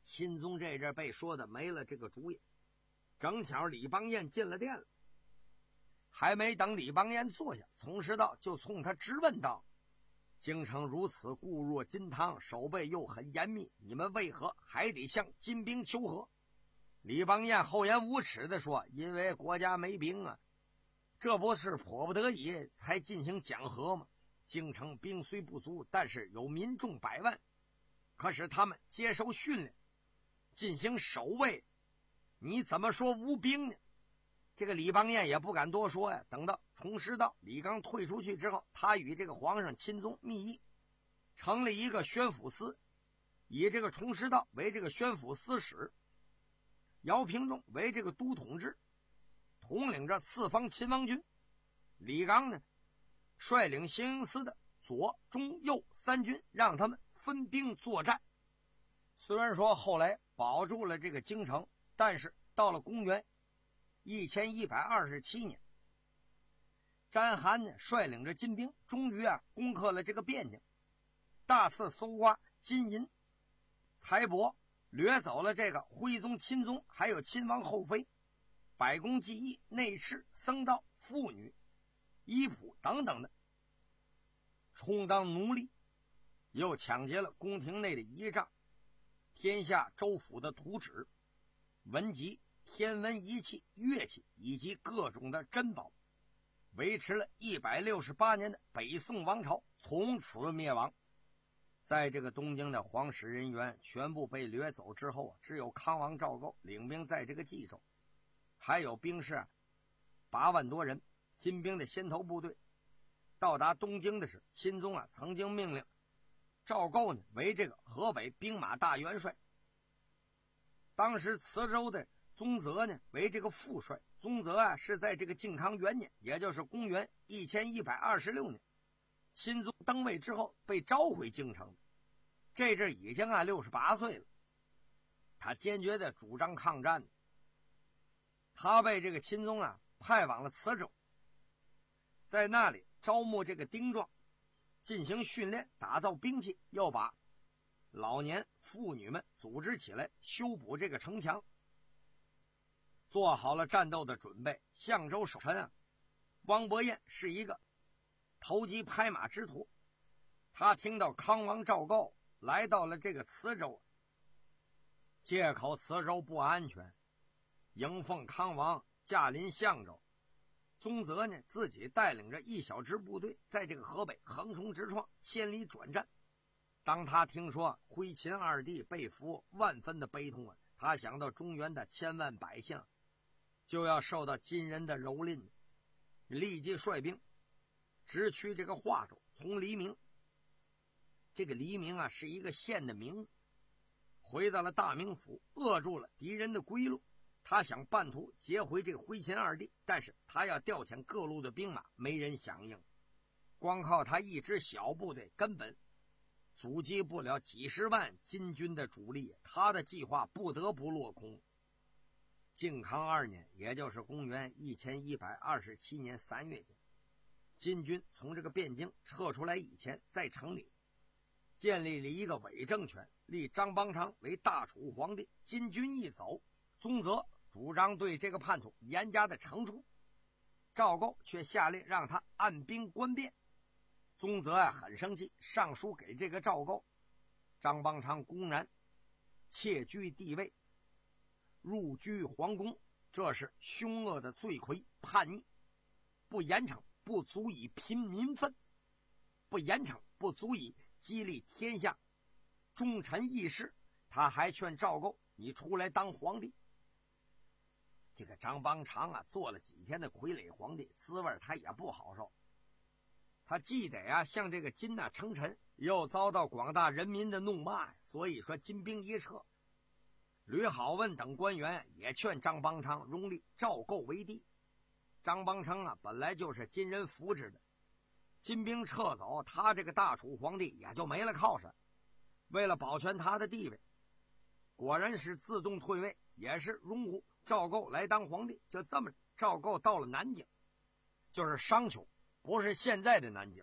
钦宗这阵被说的没了这个主意，正巧李邦彦进了殿了，还没等李邦彦坐下，从师道就冲他质问道：京城如此固若金汤，守备又很严密，你们为何还得向金兵求和？李邦彦厚颜无耻地说：因为国家没兵啊，这不是迫不得已才进行讲和吗？京城兵虽不足，但是有民众百万，可是他们接受训练进行守卫，你怎么说无兵呢？这个李邦彦也不敢多说呀。等到崇师道李纲退出去之后，他与这个皇上钦宗密议，成立一个宣抚司，以这个崇师道为这个宣抚司使，姚平仲为这个都统制，统领着四方亲王军。李纲呢，率领行营司的左、中、右三军，让他们分兵作战。虽然说后来保住了这个京城，但是到了公元一千一百二十七年，詹邯呢率领着金兵，终于啊攻克了这个边境，大肆搜刮金银财帛，掠走了这个徽宗、钦宗还有亲王后妃、百工技艺、内侍、僧道、妇女、衣仆等等的，充当奴隶，又抢劫了宫廷内的仪仗、天下州府的图纸、文集、天文仪器、乐器以及各种的珍宝，维持了一百六十八年的北宋王朝从此灭亡。在这个东京的皇室人员全部被掠走之后啊，只有康王赵构领兵在这个冀州，还有兵士啊八万多人。金兵的先头部队到达东京的时候，钦宗啊曾经命令赵构呢为这个河北兵马大元帅，当时磁州的宗泽呢为这个副帅。宗泽啊是在这个靖康元年，也就是公元一千一百二十六年，钦宗登位之后被召回京城，这阵已经啊六十八岁了。他坚决的主张抗战，他被这个钦宗啊派往了磁州，在那里招募这个丁壮，进行训练，打造兵器，又把老年妇女们组织起来修补这个城墙，做好了战斗的准备。相州守臣啊汪伯彦是一个投机拍马之徒，他听到康王赵构来到了这个磁州，借口磁州不安全，迎奉康王驾临相州。宗泽呢自己带领着一小支部队在这个河北横冲直撞，千里转战。当他听说徽钦二帝被俘，万分的悲痛啊！他想到中原的千万百姓就要受到金人的蹂躏，立即率兵直趋这个华州，从黎明，这个黎明啊是一个县的名字，回到了大名府，扼住了敌人的归路。他想半途劫回这个徽钦二帝，但是他要调遣各路的兵马，没人响应，光靠他一支小部队根本阻击不了几十万金军的主力，他的计划不得不落空。靖康二年，也就是公元一千一百二十七年三月间，金军从这个汴京撤出来以前，在城里建立了一个伪政权，立张邦昌为大楚皇帝。金军一走，宗泽主张对这个叛徒严加的惩处，赵构却下令让他按兵官变。宗泽啊很生气，上书给这个赵构，张邦昌公然窃居帝位，入居皇宫，这是凶恶的罪魁，叛逆，不严惩不足以平民愤，不严惩不足以激励天下忠臣义士。他还劝赵构，你出来当皇帝。这个张邦昌啊做了几天的傀儡皇帝，滋味他也不好受，他既得啊向这个金呐称臣，又遭到广大人民的怒骂，所以说金兵一撤，吕好问等官员也劝张邦昌拥立赵构为帝。张邦昌啊本来就是金人扶植的，金兵撤走，他这个大楚皇帝也就没了靠山。为了保全他的地位，果然是自动退位，也是拥护赵构来当皇帝。就这么赵构到了南京，就是商丘，不是现在的南京，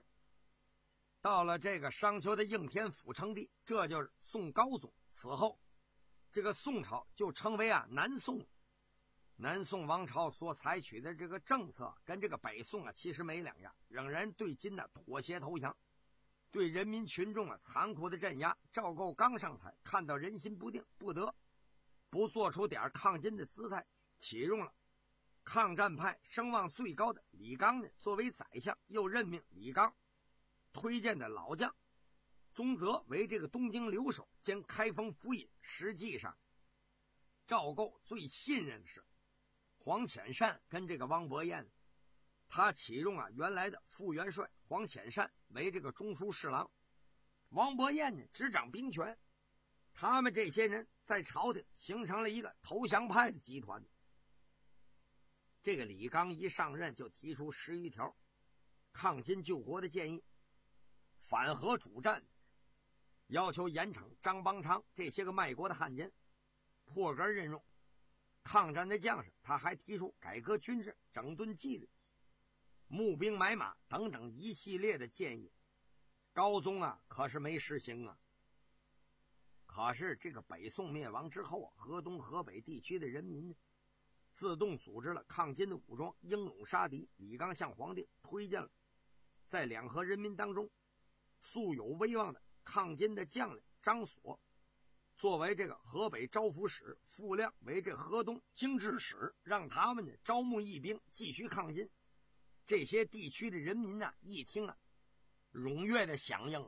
到了这个商丘的应天府称帝，这就是宋高宗。此后这个宋朝就称为啊南宋。南宋王朝所采取的这个政策跟这个北宋啊其实没两样，仍然对金的妥协投降，对人民群众啊残酷的镇压。赵构刚上台，看到人心不定，不得不做出点抗金的姿态，启用了抗战派声望最高的李纲呢作为宰相，又任命李纲推荐的老将宗泽为这个东京留守兼开封府尹。实际上赵构最信任的是黄潜善跟这个汪伯彦，他启用啊原来的副元帅黄潜善为这个中书侍郎，汪伯彦呢执掌兵权。他们这些人在朝廷形成了一个投降派的集团。这个李纲一上任就提出十余条抗金救国的建议，反核主战，要求严惩张邦昌这些个卖国的汉奸，破格任用抗战的将士。他还提出改革军事，整顿纪律，募兵买马等等一系列的建议。高宗啊可是没实行啊。可是这个北宋灭亡之后啊，河东河北地区的人民自动组织了抗金的武装，英勇杀敌。李纲向皇帝推荐了在两河人民当中素有威望的抗金的将领张所作为这个河北招抚使，傅亮为这河东经制使，让他们呢招募义兵继续抗金。这些地区的人民啊一听啊踊跃的响应。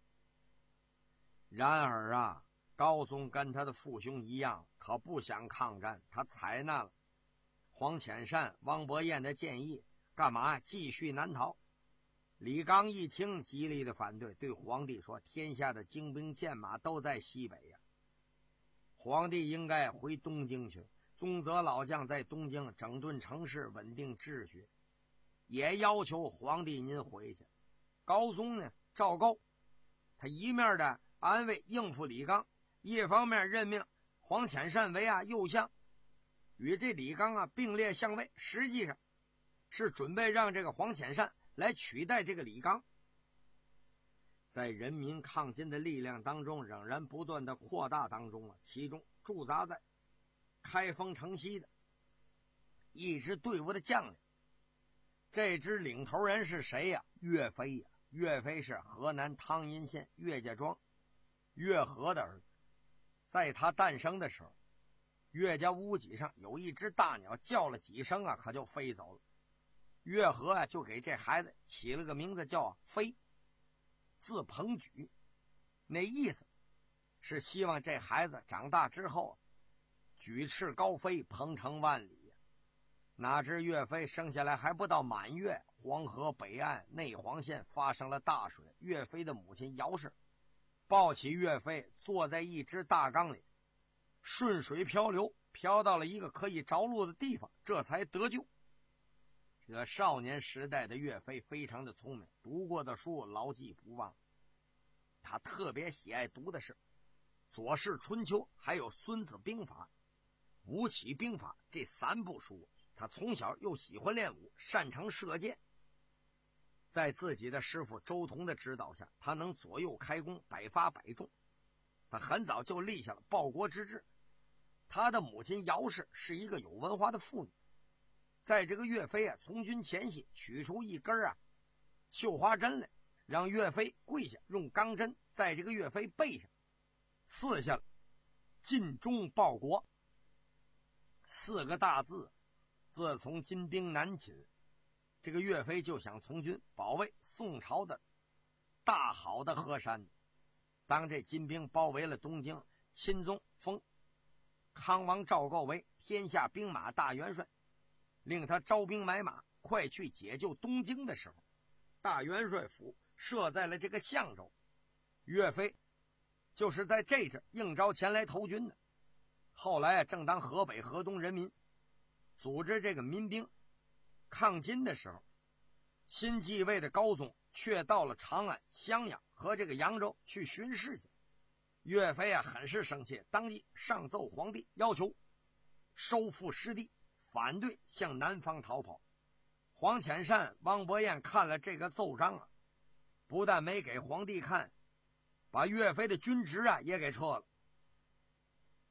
然而啊高宗跟他的父兄一样，可不想抗战，他采纳了黄潜善、汪伯彦的建议，干嘛继续南逃。李纲一听极力的反对，对皇帝说天下的精兵健马都在西北呀、啊，皇帝应该回东京去，宗泽老将在东京整顿城市，稳定秩序，也要求皇帝您回去。高宗呢赵构他一面的安慰应付李纲，一方面任命黄潜善为啊右相，与这李纲啊并列相位，实际上是准备让这个黄潜善来取代这个李纲。在人民抗金的力量当中仍然不断的扩大当中啊，其中驻扎在开封城西的一支队伍的将领，这支领头人是谁呀、啊？岳飞呀、啊！岳飞是河南汤阴县岳家庄岳和的儿子。在他诞生的时候，岳家屋脊上有一只大鸟，叫了几声啊，可就飞走了。岳和啊，就给这孩子起了个名字叫飞，字鹏举，那意思是希望这孩子长大之后举翅高飞，鹏程万里。哪知岳飞生下来还不到满月，黄河北岸内黄县发生了大水，岳飞的母亲姚氏抱起岳飞，坐在一只大缸里，顺水漂流，漂到了一个可以着陆的地方，这才得救。这个少年时代的岳飞非常的聪明，读过的书牢记不忘。他特别喜爱读的是《左氏春秋》还有《孙子兵法》《吴起兵法》这三部书。他从小又喜欢练武，擅长射箭。在自己的师傅周同的指导下，他能左右开弓，百发百中。他很早就立下了报国之志。他的母亲姚氏是一个有文化的妇女，在这个岳飞啊从军前夕，取出一根啊绣花针来，让岳飞跪下，用钢针在这个岳飞背上刺下了尽忠报国四个大字。自从金兵南侵，这个岳飞就想从军保卫宋朝的大好的河山。当这金兵包围了东京，钦宗封康王赵构为天下兵马大元帅，令他招兵买马，快去解救东京的时候，大元帅府设在了这个象州。岳飞就是在这阵应召前来投军的。后来啊，正当河北河东人民组织这个民兵抗金的时候，新继位的高宗却到了长安、襄阳和这个扬州去巡视去。岳飞啊很是生气，当即上奏皇帝，要求收复失地，反对向南方逃跑。黄潜善、汪伯彦看了这个奏章啊，不但没给皇帝看，把岳飞的军职啊也给撤了。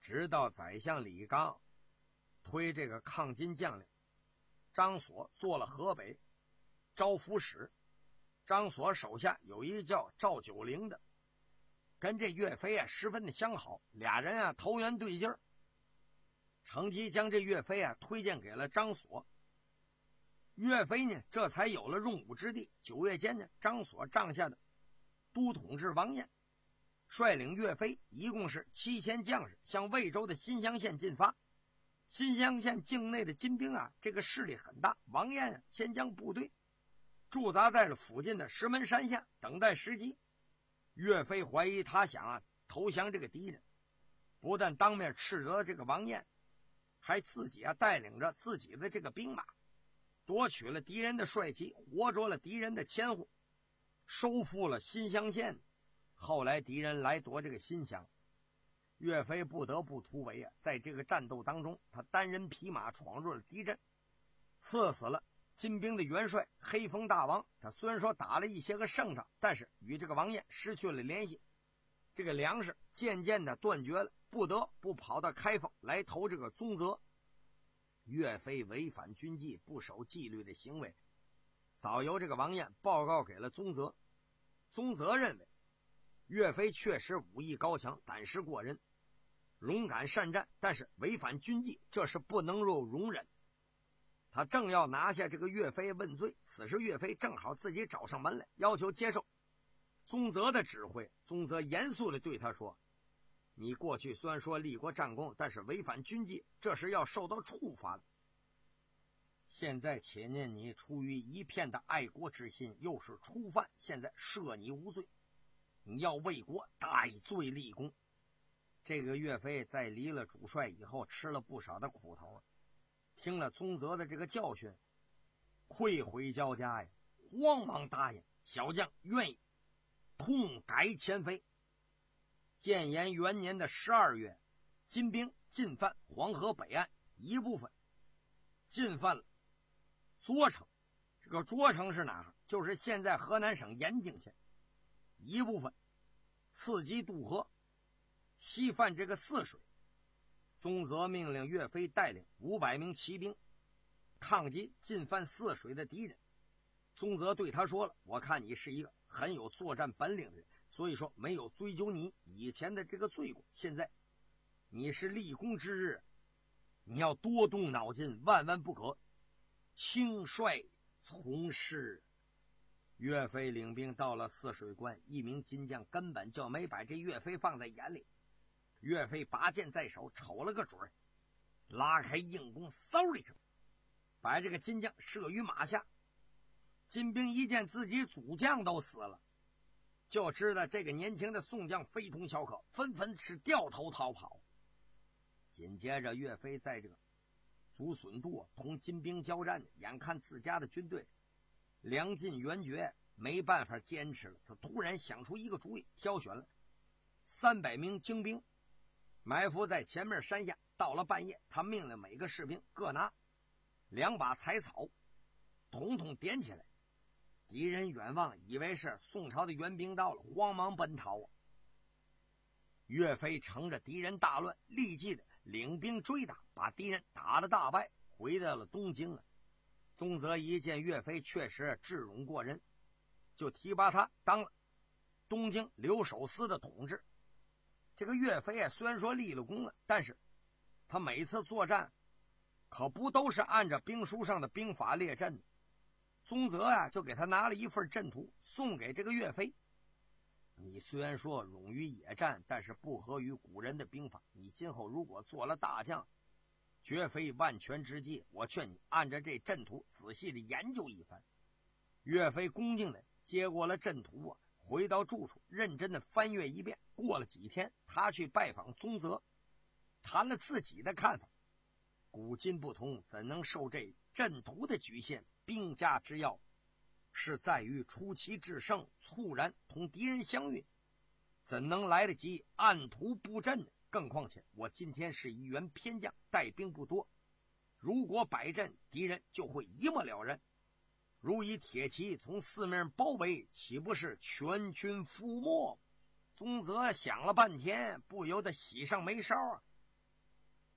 直到宰相李纲推这个抗金将领张所做了河北招抚使，张所手下有一个叫赵九龄的，跟这岳飞啊十分的相好，俩人啊投缘对劲儿，乘机将这岳飞啊推荐给了张所。岳飞呢这才有了用武之地。九月间呢，张所帐下的都统制王彦率领岳飞一共是七千将士向魏州的新乡县进发。新乡县境内的金兵啊这个势力很大，王彦啊先将部队驻扎在了附近的石门山下，等待时机。岳飞怀疑他想啊投降这个敌人，不但当面斥责这个王彦，还自己啊带领着自己的这个兵马夺取了敌人的帅旗，活捉了敌人的千户，收复了新乡县。后来敌人来夺这个新乡，岳飞不得不突围啊！在这个战斗当中，他单人匹马闯入了敌阵，刺死了金兵的元帅黑风大王。他虽然说打了一些个胜仗，但是与这个王彦失去了联系，这个粮食渐渐的断绝了，不得不跑到开封来投这个宗泽。岳飞违反军纪、不守纪律的行为早由这个王彦报告给了宗泽。宗泽认为岳飞确实武艺高强，胆识过人，勇敢善战，但是违反军纪，这是不能够容忍。他正要拿下这个岳飞问罪，此时岳飞正好自己找上门来，要求接受宗泽的指挥。宗泽严肃地对他说，你过去虽然说立过战功，但是违反军纪，这是要受到处罚的。现在且念你出于一片的爱国之心，又是初犯，现在赦你无罪，你要为国戴罪立功。这个岳飞在离了主帅以后吃了不少的苦头，听了宗泽的这个教训，愧悔交加呀，慌忙答应小将愿意痛改前非。建炎元年的十二月，金兵进犯黄河北岸一部分，进犯了涿城。这个涿城是哪儿？就是现在河南省延庆县。一部分伺机渡河，西犯这个泗水。宗泽命令岳飞带领五百名骑兵抗击进犯泗水的敌人。宗泽对他说了，我看你是一个很有作战本领的人，所以说没有追究你以前的这个罪过，现在你是立功之日，你要多动脑筋，万万不可轻率从事。岳飞领兵到了泗水关，一名金将根本就没把这岳飞放在眼里。岳飞拔剑在手，瞅了个准儿，拉开硬弓，嗖一声把这个金将射于马下。金兵一见自己主将都死了，就知道这个年轻的宋将非同小可，纷纷是掉头逃跑。紧接着岳飞在这个竹笋渡同金兵交战，眼看自家的军队粮尽援绝，没办法坚持了，他突然想出一个主意，挑选了三百名精兵埋伏在前面山下。到了半夜，他命令每个士兵各拿两把柴草，统统点起来。敌人远望，以为是宋朝的援兵到了，慌忙奔逃啊！岳飞乘着敌人大乱，立即的领兵追打，把敌人打了大败，回到了东京啊。宗泽一见岳飞确实智勇过人，就提拔他当了东京留守司的统治。这个岳飞啊，虽然说立了功了，但是他每次作战可不都是按照兵书上的兵法列阵的。宗泽啊，就给他拿了一份阵图送给这个岳飞。你虽然说勇于野战，但是不合于古人的兵法，你今后如果做了大将，绝非万全之计，我劝你按照这阵图仔细的研究一番。岳飞恭敬的接过了阵图啊，回到住处认真的翻阅一遍。过了几天，他去拜访宗泽，谈了自己的看法。古今不同，怎能受这阵图的局限？兵家之要是在于出奇制胜，猝然同敌人相遇，怎能来得及按图布阵呢？更况且我今天是一员偏将，带兵不多，如果摆阵，敌人就会一目了然。如以铁骑从四面包围，岂不是全军覆没？宗泽想了半天，不由得喜上眉梢啊！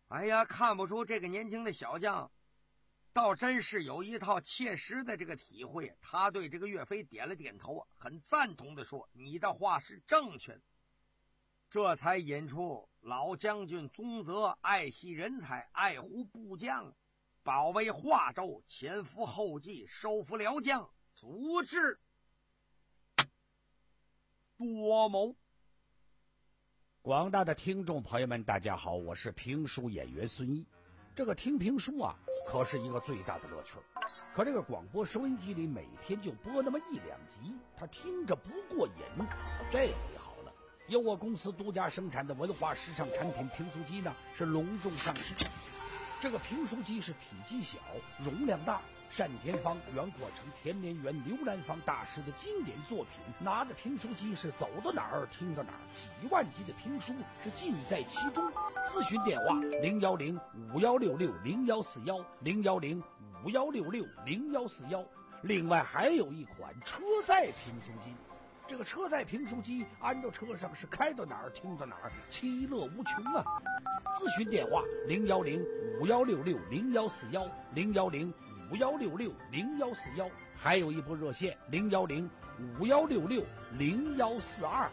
哎呀，看不出这个年轻的小将倒真是有一套切实的这个体会。他对这个岳飞点了点头啊，很赞同的说：“你的话是正确的。”这才引出老将军宗泽爱惜人才，爱护部将，保卫华州，前赴后继，收复辽江，足智多谋。 广大的听众朋友们，大家好，我是评书演员孙毅。这个听评书啊，可是一个最大的乐趣。可这个广播收音机里每天就播那么一两集，他听着不过瘾。这回好了，由我公司独家生产的文化时尚产品评书机呢，是隆重上市。这个评书机是体积小，容量大，单田芳、袁国成、田连元、刘兰芳大师的经典作品。拿着评书机是走到哪儿听到哪儿，几万集的评书是尽在其中。咨询电话零幺零五幺六六零幺四幺零幺零五幺六六零幺四幺。另外还有一款车载评书机，这个车载评书机安到车上是开到哪儿听到哪儿，其乐无穷啊！咨询电话零幺零五幺六六零幺四幺零幺零五幺六六零幺四幺，还有一部热线零幺零五幺六六零幺四二。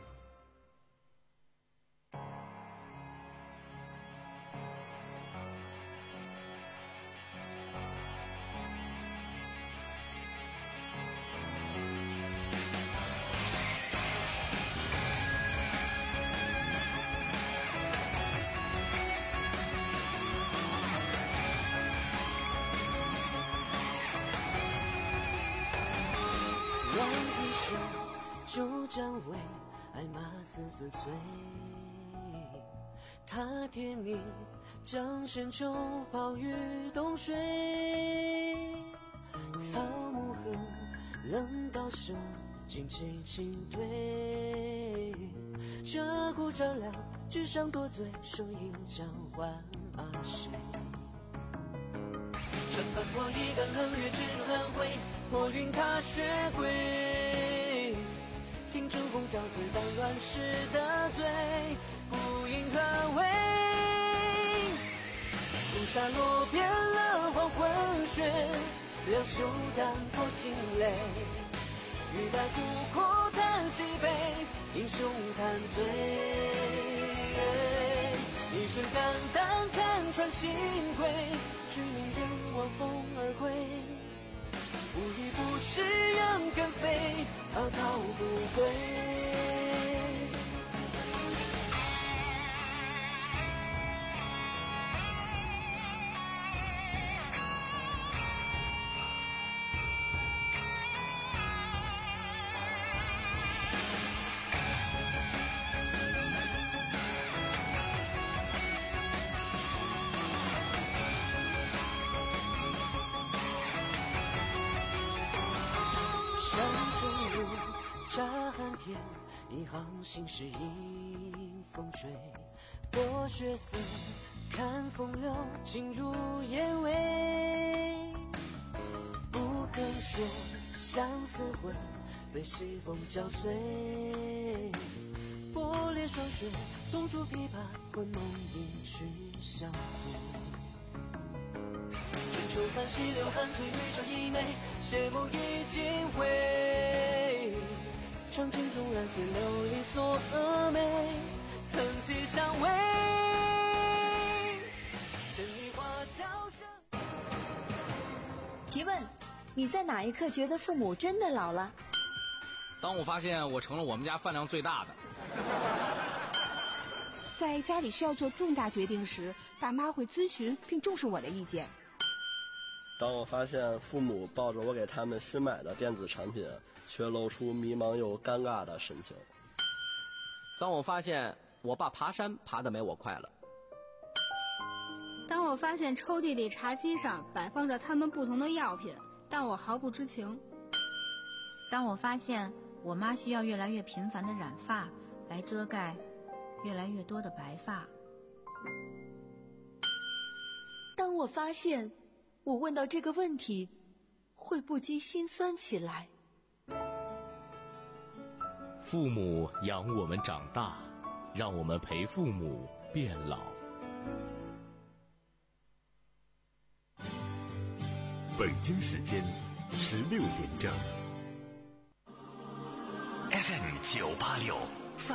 周占位，爱马丝丝催。他甜蜜，将深愁抛于东水。草木横，冷刀手，旌旗轻推。鹧鸪照亮，纸上多嘴，手影交换阿谁？乘风破一干横越，直中寒灰，破云踏雪归。听春风交醉，但乱世的醉，不应何为？朱砂落遍了黄昏雪，两袖淡泊惊雷。欲待孤阔叹西北，英雄叹醉。一声肝胆看穿心归，去令人望风而归。不依不是人更飞，滔滔不归。乍寒天，一行心事迎风吹。薄血色，看风流，情如烟味。不肯说相思魂，被西风搅碎。拨裂霜雪，冻住琵琶，魂梦一曲相随。春秋翻溪流寒翠，余生一枚，邂逅已经回。长镜中染碎琉璃所峨眉，曾几相偎。千里花桥上。 提问：你在哪一刻觉得父母真的老了？ 当我发现我成了我们家饭量最大的。 在家里需要做重大决定时，爸妈会咨询并重视我的意见。 当我发现父母抱着我给他们新买的电子产品，却露出迷茫又尴尬的神情。 当我发现我爸爬山爬得没我快了。 当我发现抽屉里茶几上摆放着他们不同的药品，但我毫不知情。 当我发现我妈需要越来越频繁的染发来遮盖越来越多的白发。 当我发现我问到这个问题会不禁心酸起来。 父母养我们长大，让我们陪父母变老。 北京时间十六点整。 F M 九八六